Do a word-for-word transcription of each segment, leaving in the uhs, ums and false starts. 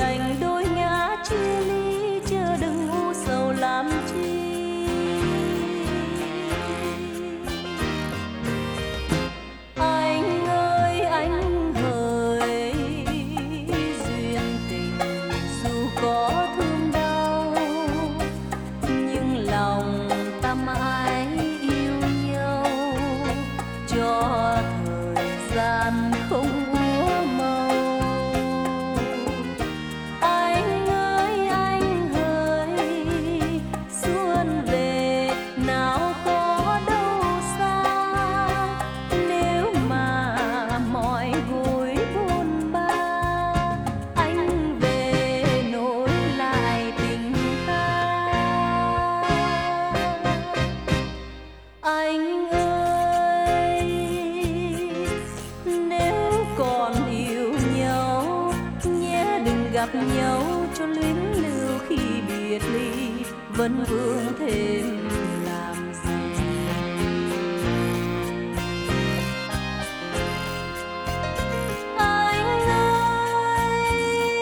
đành đôi ngã chia ly, chớ đừng u sầu làm chi. Anh ơi anh hỡi duyên tình, dù có thương đau nhưng lòng ta mãi yêu nhau, cho thời gian không úa màu. Anh ơi anh hỡi xuân về nào có đâu xa, nếu mà mọi vui buồn ba, anh về nối lại tình ta. Anh ơi nếu còn yêu nhau, nhé đừng gặp nhau cho luyến lưu khi biệt ly, vẫn vương thêm làm gì. Anh ơi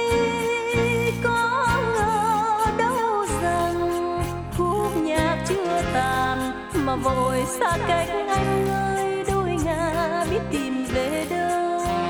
có ngờ đâu rằng khúc nhạc chưa tàn mà vội xa cách. Anh ơi đôi ngả biết tìm về đâu.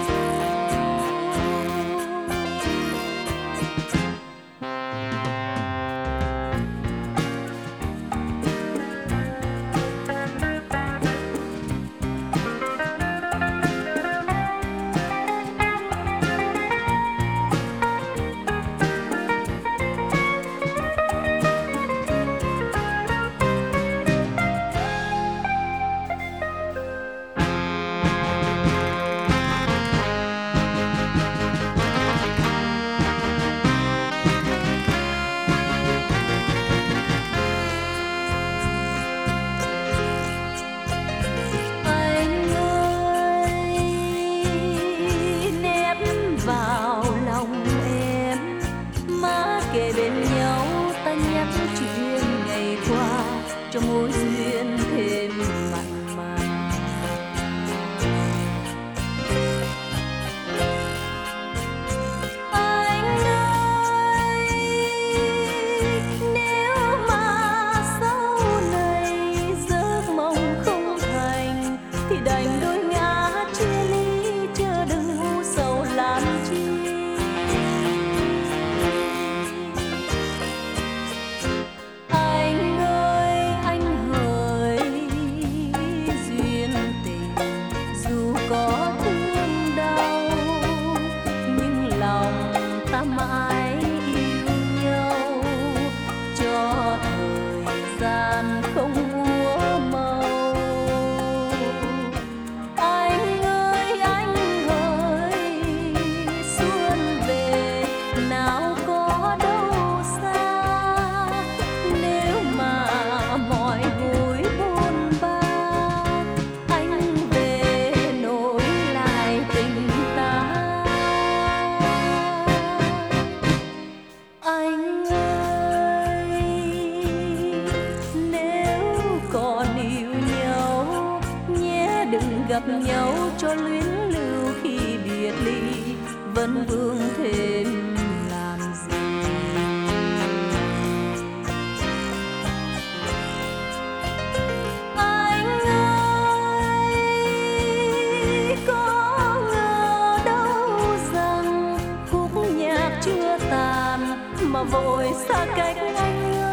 Vào lòng em má kề bên nhau, ta nhắc chuyện ngày qua cho mối duyên thêm mặn mà. Anh ơi nếu mà sau này giấc mong không thành thì đành đôi ngã chia ly, chớ đừng u sầu làm chi. Anh ơi anh hỡi duyên tình, dù có thương đau nhưng lòng ta mãi yêu nhau, cho thời gian không úa màu. Anh ơi anh hỡi xuân về nào có đâu xa, nếu mà mọi vui buồn ba, anh về nối lại tình ta. Anh ơi nếu còn yêu nhau, nhé đừng gặp nhau cho luyến lưu khi biệt ly, vẫn vương thêm làm gì. Anh ơi có ngờ đâu rằng khúc nhạc chưa tàn mà vội xa cách. Anh ơi